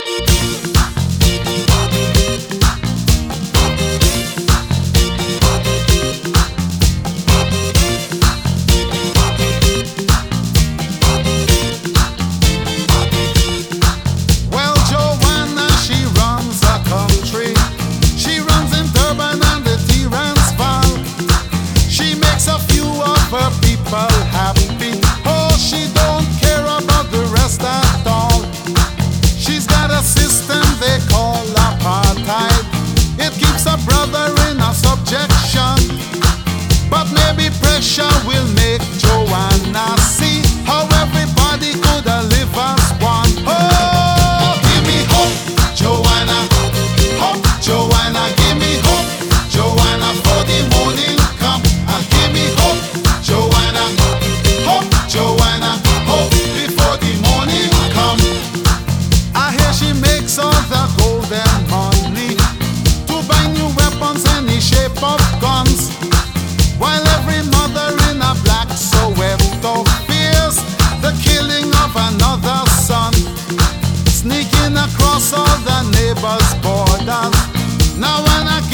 Well, Joanna, she runs a country. She runs in Durban and the Transvaal. She makes a few of her people happy. Oh, she don't care about the rest at all. She's got a system they call apartheid. It keeps a brother in a subjection. But maybe pressure will make Joanna see how everybody could live as one. Oh, give me hope, Joanna. Hope, Joanna, give me hope, Joanna, for the morning come. Give me hope, Joanna. Hope, Joanna, hope before the morning come. I hear she makes all the golden money to buy new weapons in the shape of guns. While every mother in a black Soweto fears the killing of another son, sneaking across all the neighbors' borders. Now when I